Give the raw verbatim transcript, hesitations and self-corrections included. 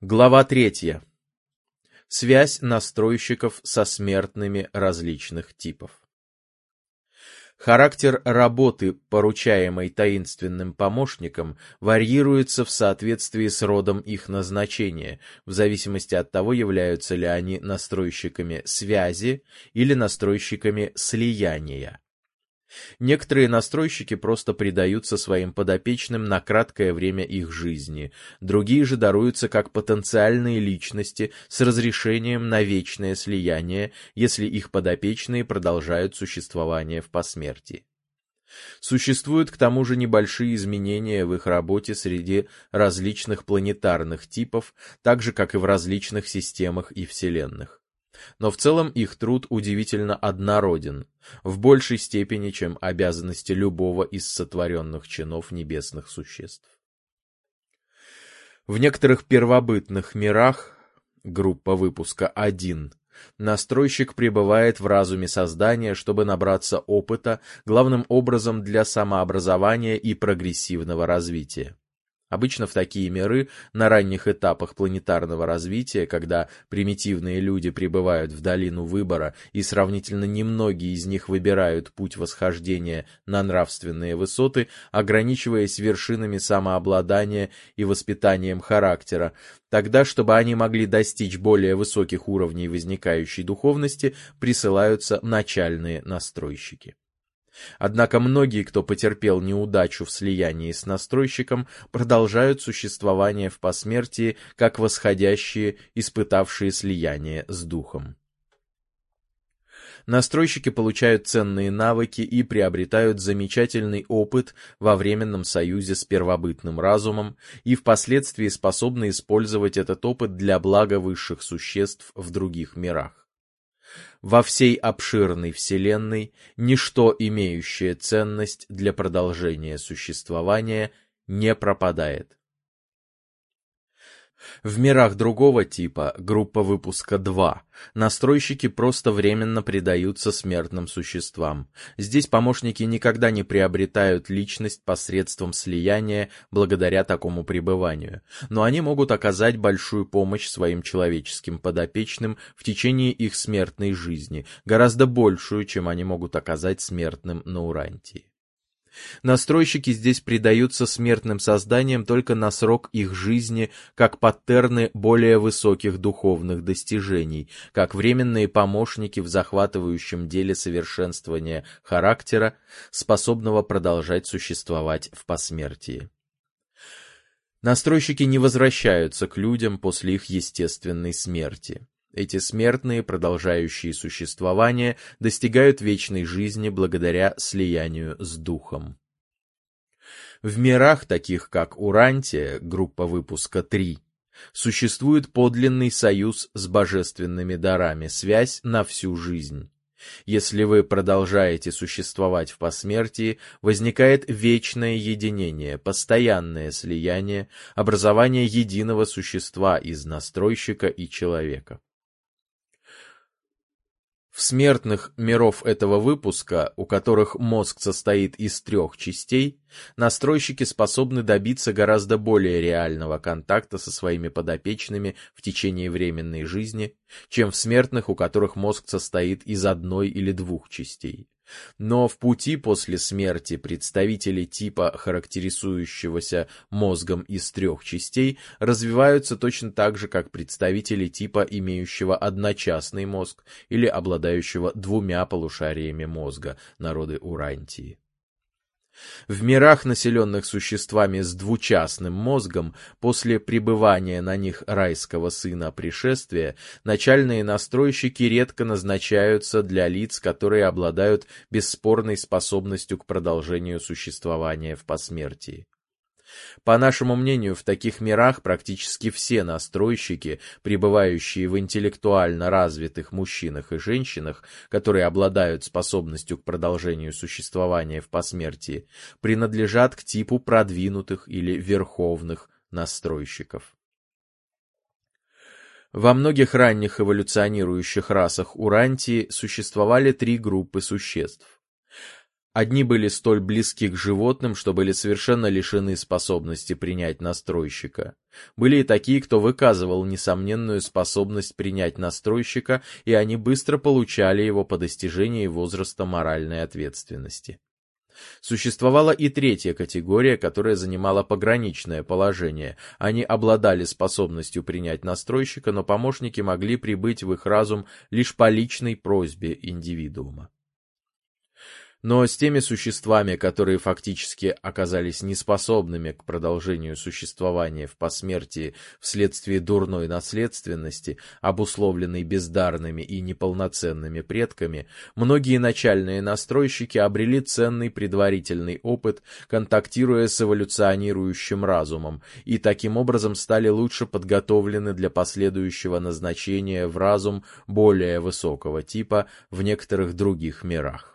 Глава третья. Связь настройщиков со смертными различных типов. Характер работы, поручаемой таинственным помощникам, варьируется в соответствии с родом их назначения, в зависимости от того, являются ли они настройщиками связи или настройщиками слияния. Некоторые настройщики просто предаются своим подопечным на краткое время их жизни, другие же даруются как потенциальные личности с разрешением на вечное слияние, если их подопечные продолжают существование в посмертии. Существуют к тому же небольшие изменения в их работе среди различных планетарных типов, так же как и в различных системах и вселенных. Но в целом их труд удивительно однороден, в большей степени, чем обязанности любого из сотворенных чинов небесных существ. В некоторых первобытных мирах, группа выпуска один, настройщик пребывает в разуме создания, чтобы набраться опыта, главным образом для самообразования и прогрессивного развития. Обычно в такие миры, на ранних этапах планетарного развития, когда примитивные люди прибывают в долину выбора и сравнительно немногие из них выбирают путь восхождения на нравственные высоты, ограничиваясь вершинами самообладания и воспитанием характера, тогда, чтобы они могли достичь более высоких уровней возникающей духовности, присылаются начальные настройщики. Однако многие, кто потерпел неудачу в слиянии с настройщиком, продолжают существование в посмертии, как восходящие, испытавшие слияние с духом. Настройщики получают ценные навыки и приобретают замечательный опыт во временном союзе с первобытным разумом и впоследствии способны использовать этот опыт для блага высших существ в других мирах. Во всей обширной Вселенной ничто, имеющее ценность для продолжения существования, не пропадает. В мирах другого типа, группа выпуска два, настройщики просто временно предаются смертным существам. Здесь помощники никогда не приобретают личность посредством слияния благодаря такому пребыванию, но они могут оказать большую помощь своим человеческим подопечным в течение их смертной жизни, гораздо большую, чем они могут оказать смертным на Урантии. Настройщики здесь предаются смертным созданиям только на срок их жизни, как паттерны более высоких духовных достижений, как временные помощники в захватывающем деле совершенствования характера, способного продолжать существовать в посмертии. Настройщики не возвращаются к людям после их естественной смерти. Эти смертные, продолжающие существование, достигают вечной жизни благодаря слиянию с духом. В мирах, таких как Урантия, группа выпуска три, существует подлинный союз с божественными дарами, связь на всю жизнь. Если вы продолжаете существовать в посмертии, возникает вечное единение, постоянное слияние, образование единого существа из настройщика и человека. В смертных миров этого выпуска, у которых мозг состоит из трех частей, настройщики способны добиться гораздо более реального контакта со своими подопечными в течение временной жизни, чем в смертных, у которых мозг состоит из одной или двух частей. Но в пути после смерти представители типа, характеризующегося мозгом из трех частей, развиваются точно так же, как представители типа, имеющего одночастный мозг или обладающего двумя полушариями мозга, народы Урантии. В мирах, населенных существами с двучастным мозгом, после пребывания на них райского сына пришествия, начальные настройщики редко назначаются для лиц, которые обладают бесспорной способностью к продолжению существования в посмертии. По нашему мнению, в таких мирах практически все настройщики, пребывающие в интеллектуально развитых мужчинах и женщинах, которые обладают способностью к продолжению существования в посмертии, принадлежат к типу продвинутых или верховных настройщиков. Во многих ранних эволюционирующих расах Урантии существовали три группы существ. Одни были столь близки к животным, что были совершенно лишены способности принять настройщика. Были и такие, кто выказывал несомненную способность принять настройщика, и они быстро получали его по достижении возраста моральной ответственности. Существовала и третья категория, которая занимала пограничное положение. Они обладали способностью принять настройщика, но помощники могли прибыть в их разум лишь по личной просьбе индивидуума. Но с теми существами, которые фактически оказались неспособными к продолжению существования в посмертии вследствие дурной наследственности, обусловленной бездарными и неполноценными предками, многие начальные настройщики обрели ценный предварительный опыт, контактируя с эволюционирующим разумом, и таким образом стали лучше подготовлены для последующего назначения в разум более высокого типа в некоторых других мирах.